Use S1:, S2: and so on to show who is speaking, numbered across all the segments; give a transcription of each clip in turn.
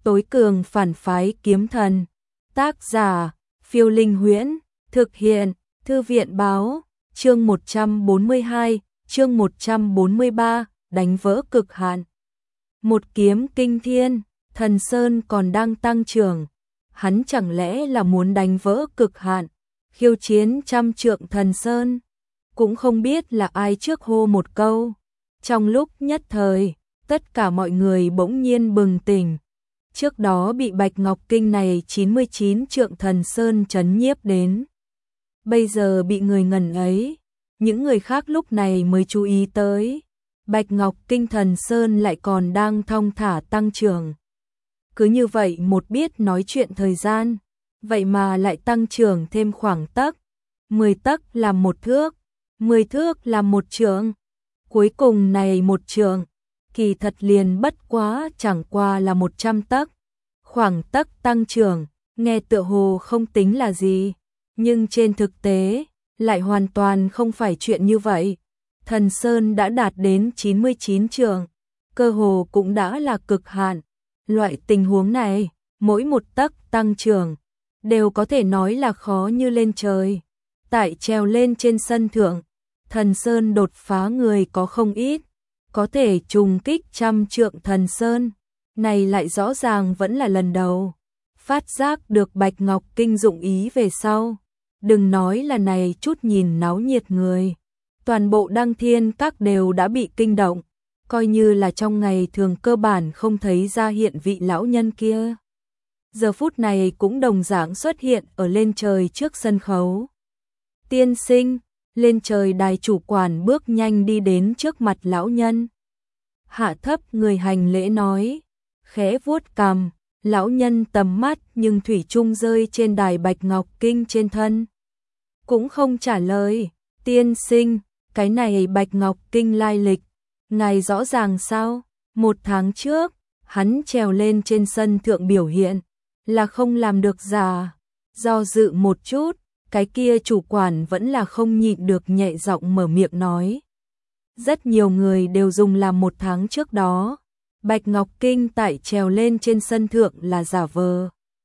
S1: tối cường phản phái kiếm thần. Tác giả, Phiêu Linh Huyễn, thực hiện, Thư viện Báo, chương 142, chương 143, đánh vỡ cực hạn. Một kiếm kinh thiên, Thần Sơn còn đang tăng trưởng, hắn chẳng lẽ là muốn đánh vỡ cực hạn, khiêu chiến trăm trượng Thần Sơn? Cũng không biết là ai trước hô một câu. Trong lúc nhất thời, tất cả mọi người bỗng nhiên bừng tỉnh. Trước đó bị Bạch Ngọc Kinh này 99 trượng Thần Sơn trấn nhiếp đến. Bây giờ bị người ngần ấy, những người khác lúc này mới chú ý tới. Bạch Ngọc Kinh Thần Sơn lại còn đang thong thả tăng trưởng. Cứ như vậy một biết nói chuyện thời gian, vậy mà lại tăng trưởng thêm khoảng tấc. 10 tấc làm một thước, 10 thước làm một trượng. Cuối cùng này một trượng, kỳ thật liền bất quá chẳng qua là 100 tấc. Khoảng tấc tăng trưởng, nghe tựa hồ không tính là gì, nhưng trên thực tế, lại hoàn toàn không phải chuyện như vậy. Thần Sơn đã đạt đến 99 trượng, cơ hồ cũng đã là cực hạn. Loại tình huống này, mỗi một tấc tăng trưởng, đều có thể nói là khó như lên trời. Tại trèo lên trên sân thượng, Thần Sơn đột phá người có không ít, có thể trùng kích trăm trượng Thần Sơn, này lại rõ ràng vẫn là lần đầu. Phát giác được Bạch Ngọc Kinh dụng ý về sau, đừng nói là này chút nhìn náo nhiệt người, toàn bộ Đăng Thiên Các đều đã bị kinh động, coi như là trong ngày thường cơ bản không thấy ra hiện vị lão nhân kia. Giờ phút này cũng đồng dạng xuất hiện ở lên trời trước sân khấu. Tiên sinh, lên trời đài chủ quản bước nhanh đi đến trước mặt lão nhân. Hạ thấp người hành lễ nói, khẽ vuốt cằm, lão nhân tầm mắt nhưng thủy chung rơi trên đài Bạch Ngọc Kinh trên thân. Cũng không trả lời, tiên sinh, cái này Bạch Ngọc Kinh lai lịch, ngài rõ ràng sao? 1 tháng trước, hắn trèo lên trên sân thượng biểu hiện, là không làm được giả. Do dự một chút, cái kia chủ quản vẫn là không nhịn được nhẹ giọng mở miệng nói. Rất nhiều người đều dùng làm 1 tháng trước đó, Bạch Ngọc Kinh tại trèo lên trên sân thượng là giả vờ.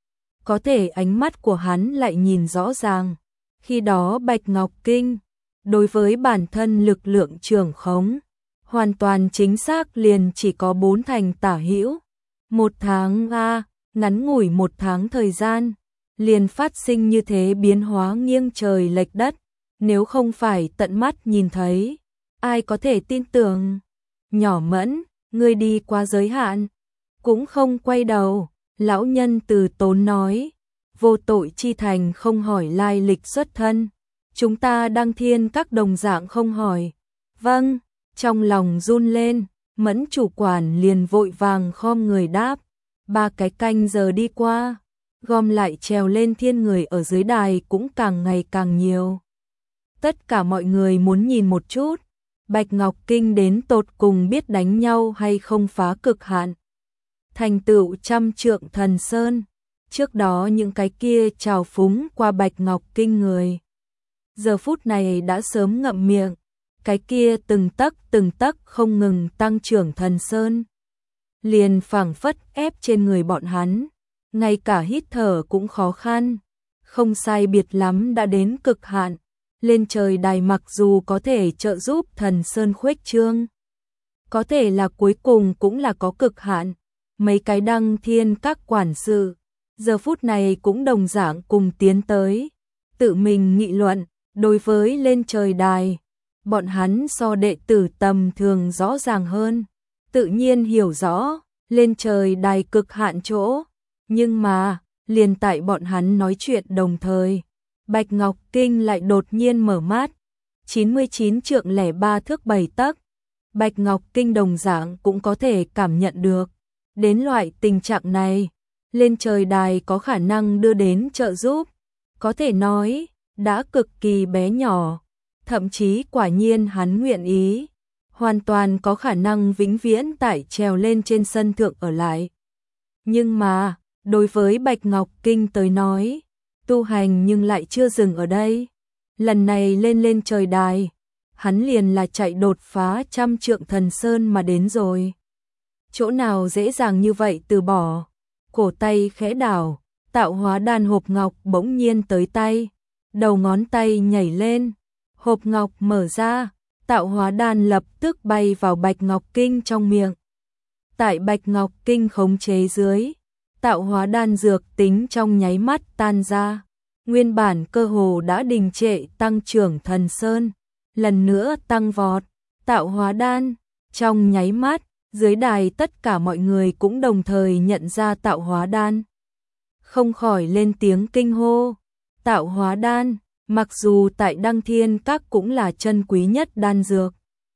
S1: Có thể ánh mắt của hắn lại nhìn rõ ràng. Khi đó Bạch Ngọc Kinh, đối với bản thân lực lượng trưởng khống, hoàn toàn chính xác liền chỉ có 4 thành tả hữu. 1 tháng ngắn ngủi 1 tháng thời gian, liền phát sinh như thế biến hóa nghiêng trời lệch đất, nếu không phải tận mắt nhìn thấy, ai có thể tin tưởng. Nhỏ Mẫn, ngươi đi qua giới hạn, cũng không quay đầu, lão nhân từ tốn nói, vô tội chi thành không hỏi lai lịch xuất thân, chúng ta Đăng Thiên Các đồng dạng không hỏi. Vâng, trong lòng run lên, Mẫn chủ quản liền vội vàng khom người đáp. 3 cái canh giờ đi qua, gom lại trèo lên thiên người ở dưới đài cũng càng ngày càng nhiều. Tất cả mọi người muốn nhìn một chút, Bạch Ngọc Kinh đến tột cùng biết đánh nhau hay không phá cực hạn. Thành tựu trăm trượng Thần Sơn, trước đó những cái kia trào phúng qua Bạch Ngọc Kinh người. Giờ phút này đã sớm ngậm miệng, cái kia từng tấc không ngừng tăng trưởng Thần Sơn. Liền phảng phất ép trên người bọn hắn, ngay cả hít thở cũng khó khăn, không sai biệt lắm đã đến cực hạn. Lên trời đài mặc dù có thể trợ giúp Thần Sơn khuếch trương, có thể là cuối cùng cũng là có cực hạn. Mấy cái Đăng Thiên Các quản sự, giờ phút này cũng đồng dạng cùng tiến tới, tự mình nghị luận, đối với lên trời đài, bọn hắn so đệ tử tầm thường rõ ràng hơn, tự nhiên hiểu rõ, lên trời đài cực hạn chỗ, nhưng mà, liền tại bọn hắn nói chuyện đồng thời, Bạch Ngọc Kinh lại đột nhiên mở mắt, 99 trượng 03 thước 7 tấc. Bạch Ngọc Kinh đồng dạng cũng có thể cảm nhận được, đến loại tình trạng này, lên trời đài có khả năng đưa đến trợ giúp, có thể nói, đã cực kỳ bé nhỏ, thậm chí quả nhiên hắn nguyện ý, hoàn toàn có khả năng vĩnh viễn tại trèo lên trên sân thượng ở lại. Nhưng mà, đối với Bạch Ngọc Kinh tới nói, tu hành nhưng lại chưa dừng ở đây. Lần này lên trời đài, hắn liền là chạy đột phá trăm trượng Thần Sơn mà đến rồi. Chỗ nào dễ dàng như vậy từ bỏ. cổ tay khẽ đảo, tạo hóa đan hộp ngọc bỗng nhiên tới tay, đầu ngón tay nhảy lên, hộp ngọc mở ra, tạo hóa đan lập tức bay vào Bạch Ngọc Kinh trong miệng. Tại Bạch Ngọc Kinh khống chế dưới, tạo hóa đan dược tính trong nháy mắt tan ra, nguyên bản cơ hồ đã đình trệ tăng trưởng Thần Sơn, lần nữa tăng vọt, tạo hóa đan, trong nháy mắt, dưới đài tất cả mọi người cũng đồng thời nhận ra tạo hóa đan. Không khỏi lên tiếng kinh hô, tạo hóa đan, mặc dù tại Đăng Thiên Các cũng là chân quý nhất đan dược.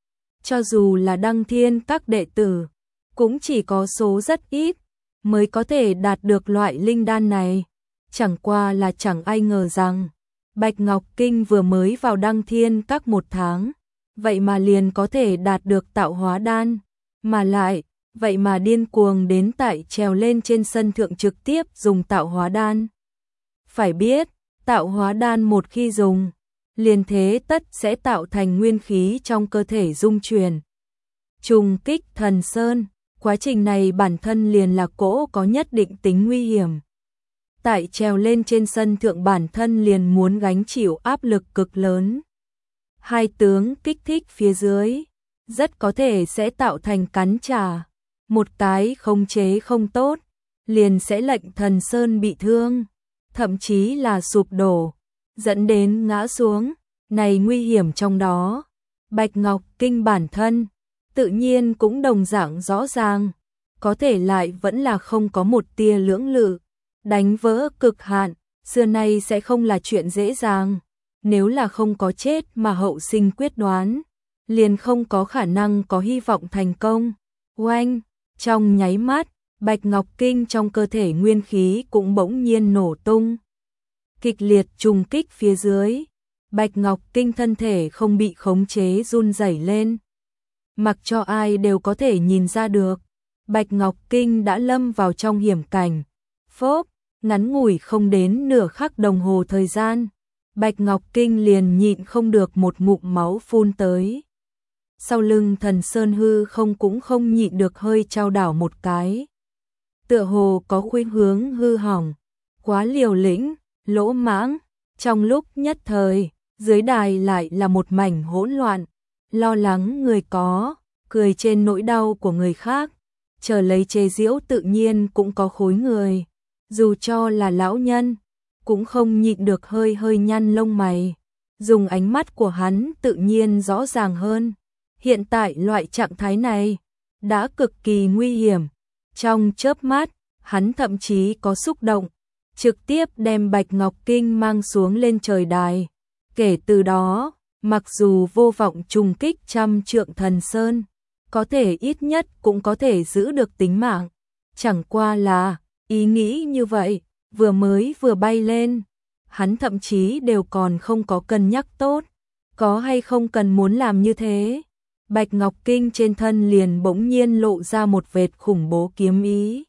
S1: Cho dù là Đăng Thiên Các đệ tử, cũng chỉ có số rất ít mới có thể đạt được loại linh đan này. Chẳng qua là chẳng ai ngờ rằng, Bạch Ngọc Kinh vừa mới vào Đăng Thiên Các 1 tháng, vậy mà liền có thể đạt được tạo hóa đan, mà lại, vậy mà điên cuồng đến tại trèo lên trên sân thượng trực tiếp dùng tạo hóa đan. Phải biết, tạo hóa đan một khi dùng, liền thế tất sẽ tạo thành nguyên khí trong cơ thể dung chuyển. Trùng kích Thần Sơn, quá trình này bản thân liền là cỗ có nhất định tính nguy hiểm. Tại trèo lên trên sân thượng bản thân liền muốn gánh chịu áp lực cực lớn. Hai tướng kích thích phía dưới, rất có thể sẽ tạo thành cắn trả. Một cái khống chế không tốt, liền sẽ lệnh Thần Sơn bị thương, thậm chí là sụp đổ, dẫn đến ngã xuống. Này nguy hiểm trong đó, Bạch Ngọc Kinh bản thân, tự nhiên cũng đồng dạng rõ ràng, có thể lại vẫn là không có một tia lưỡng lự, đánh vỡ cực hạn, xưa nay sẽ không là chuyện dễ dàng. Nếu là không có chết mà hậu sinh quyết đoán, liền không có khả năng có hy vọng thành công. Oanh, trong nháy mắt, Bạch Ngọc Kinh trong cơ thể nguyên khí cũng bỗng nhiên nổ tung. Kịch liệt trùng kích phía dưới, Bạch Ngọc Kinh thân thể không bị khống chế run rẩy lên. Mặc cho ai đều có thể nhìn ra được, Bạch Ngọc Kinh đã lâm vào trong hiểm cảnh. Phốp, ngắn ngủi không đến nửa khắc đồng hồ thời gian, Bạch Ngọc Kinh liền nhịn không được một ngụm máu phun tới. Sau lưng Thần Sơn hư không cũng không nhịn được hơi chao đảo một cái. Tựa hồ có khuynh hướng hư hỏng, quá liều lĩnh, lỗ mãng. Trong lúc nhất thời, dưới đài lại là một mảnh hỗn loạn, lo lắng người có, cười trên nỗi đau của người khác, chờ lấy chế giễu tự nhiên cũng có khối người. Dù cho là lão nhân, cũng không nhịn được hơi hơi nhăn lông mày. Dùng ánh mắt của hắn tự nhiên rõ ràng hơn. Hiện tại loại trạng thái này đã cực kỳ nguy hiểm. Trong chớp mắt, hắn thậm chí có xúc động, trực tiếp đem Bạch Ngọc Kinh mang xuống lên trời đài. Kể từ đó, mặc dù vô vọng trùng kích 100 trượng Thần Sơn, có thể ít nhất cũng có thể giữ được tính mạng. Chẳng qua là, ý nghĩ như vậy, vừa mới vừa bay lên, hắn thậm chí đều còn không có cân nhắc tốt, có hay không cần muốn làm như thế. Bạch Ngọc Kinh trên thân liền bỗng nhiên lộ ra một vệt khủng bố kiếm ý.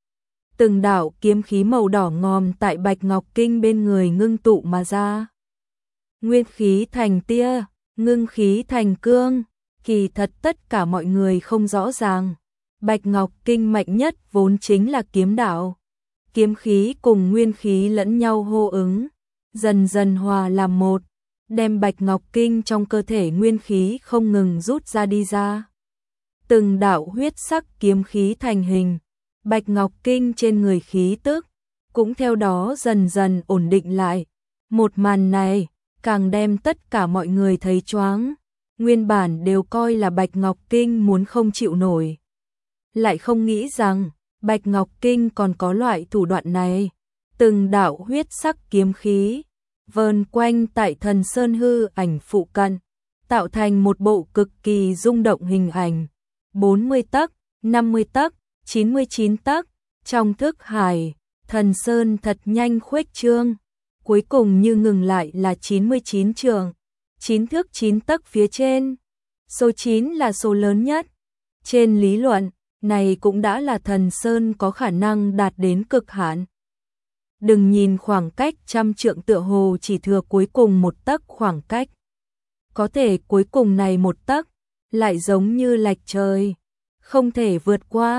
S1: Từng đạo kiếm khí màu đỏ ngòm tại Bạch Ngọc Kinh bên người ngưng tụ mà ra. Nguyên khí thành tia, ngưng khí thành cương, kỳ thật tất cả mọi người không rõ ràng. Bạch Ngọc Kinh mạnh nhất vốn chính là kiếm đạo. Kiếm khí cùng nguyên khí lẫn nhau hô ứng, dần dần hòa làm một, đem Bạch Ngọc Kinh trong cơ thể nguyên khí không ngừng rút ra đi ra. Từng đạo huyết sắc kiếm khí thành hình, Bạch Ngọc Kinh trên người khí tức cũng theo đó dần dần ổn định lại. Một màn này càng đem tất cả mọi người thấy choáng, nguyên bản đều coi là Bạch Ngọc Kinh muốn không chịu nổi. Lại không nghĩ rằng Bạch Ngọc Kinh còn có loại thủ đoạn này. Từng đạo huyết sắc kiếm khí vờn quanh tại Thần Sơn hư ảnh phụ cận, tạo thành một bộ cực kỳ rung động hình ảnh. 40 tấc, 50 tấc, 99 tấc, trong thức hải, Thần Sơn thật nhanh khuếch trương, cuối cùng như ngừng lại là 99 trượng, 9 thước 9 tấc phía trên. Số 9 là số lớn nhất. Trên lý luận, này cũng đã là Thần Sơn có khả năng đạt đến cực hạn. Đừng nhìn khoảng cách 100 trượng tựa hồ chỉ thừa cuối cùng 1 tấc khoảng cách. Có thể cuối cùng này 1 tấc lại giống như lệch trời, không thể vượt qua.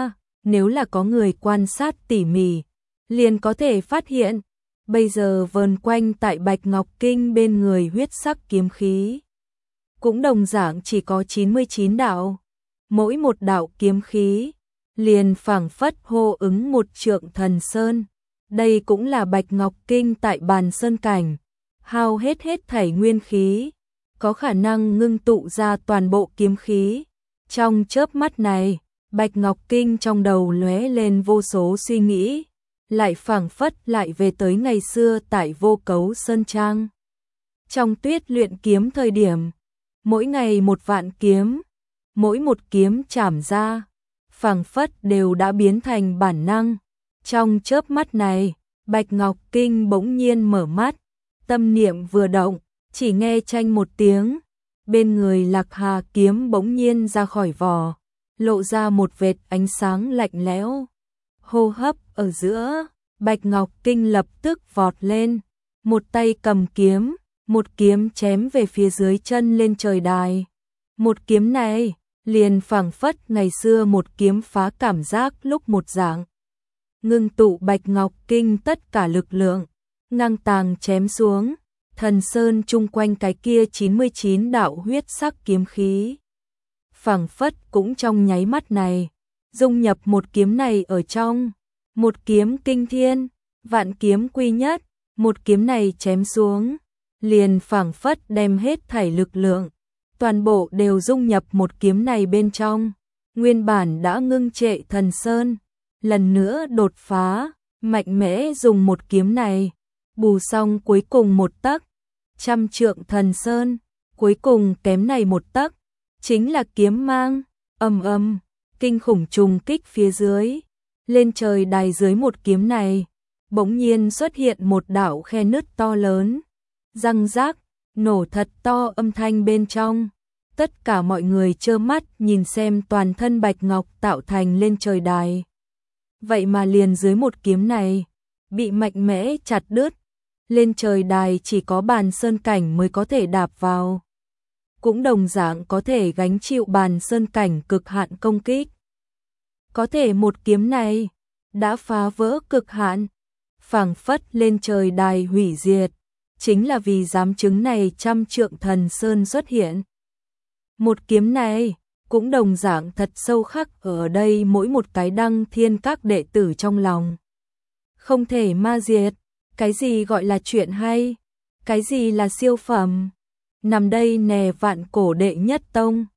S1: nếu là có người quan sát tỉ mỉ, liền có thể phát hiện, bây giờ vờn quanh tại Bạch Ngọc Kinh bên người huyết sắc kiếm khí. Cũng đồng dạng chỉ có 99 đạo, mỗi một đạo kiếm khí, liền phảng phất hô ứng một trượng thần sơn. Đây cũng là Bạch Ngọc Kinh tại bàn sơn cảnh, hao hết thảy nguyên khí, có khả năng ngưng tụ ra toàn bộ kiếm khí. Trong chớp mắt này, Bạch Ngọc Kinh trong đầu lóe lên vô số suy nghĩ, lại phảng phất lại về tới ngày xưa tại Vô Cấu Sơn Trang. Trong tuyết luyện kiếm thời điểm, mỗi ngày một vạn kiếm, mỗi một kiếm chảm ra, phảng phất đều đã biến thành bản năng. Trong chớp mắt này, Bạch Ngọc Kinh bỗng nhiên mở mắt, tâm niệm vừa động, chỉ nghe chanh một tiếng, bên người Lạc Hà kiếm bỗng nhiên ra khỏi vỏ, lộ ra một vệt ánh sáng lạnh lẽo. Hô hấp ở giữa, Bạch Ngọc Kinh lập tức vọt lên, một tay cầm kiếm, một kiếm chém về phía dưới chân lên trời đài. Một kiếm này, liền phảng phất ngày xưa một kiếm phá cảm giác lúc một dạng. Ngưng tụ Bạch Ngọc Kinh tất cả lực lượng, ngang tàng chém xuống, thần sơn chung quanh cái kia 99 đạo huyết sắc kiếm khí. Phảng phất cũng trong nháy mắt này, dung nhập một kiếm này ở trong, một kiếm kinh thiên, vạn kiếm quy nhất, một kiếm này chém xuống, liền phảng phất đem hết thảy lực lượng, toàn bộ đều dung nhập một kiếm này bên trong. Nguyên bản đã ngưng trệ thần sơn, lần nữa đột phá, mạnh mẽ dùng một kiếm này, bù xong cuối cùng một tấc, trăm trượng thần sơn, cuối cùng kém này một tấc, chính là kiếm mang. Ầm ầm, kinh khủng trùng kích phía dưới, lên trời đài dưới một kiếm này, bỗng nhiên xuất hiện một đạo khe nứt to lớn, răng rác, nổ thật to âm thanh bên trong. Tất cả mọi người trơ mắt nhìn xem toàn thân Bạch Ngọc tạo thành lên trời đài. Vậy mà liền dưới một kiếm này, bị mạnh mẽ chặt đứt, lên trời đài chỉ có bàn sơn cảnh mới có thể đạp vào. Cũng đồng dạng có thể gánh chịu bàn sơn cảnh cực hạn công kích. Có thể một kiếm này, đã phá vỡ cực hạn, phảng phất lên trời đài hủy diệt, chính là vì giám chứng này trăm trượng thần sơn xuất hiện. Một kiếm này, cũng đồng dạng thật sâu khắc ở đây mỗi một cái Đăng Thiên các đệ tử trong lòng. Không thể ma diệt, cái gì gọi là chuyện hay, cái gì là siêu phẩm, nằm đây nè vạn cổ đệ nhất tông.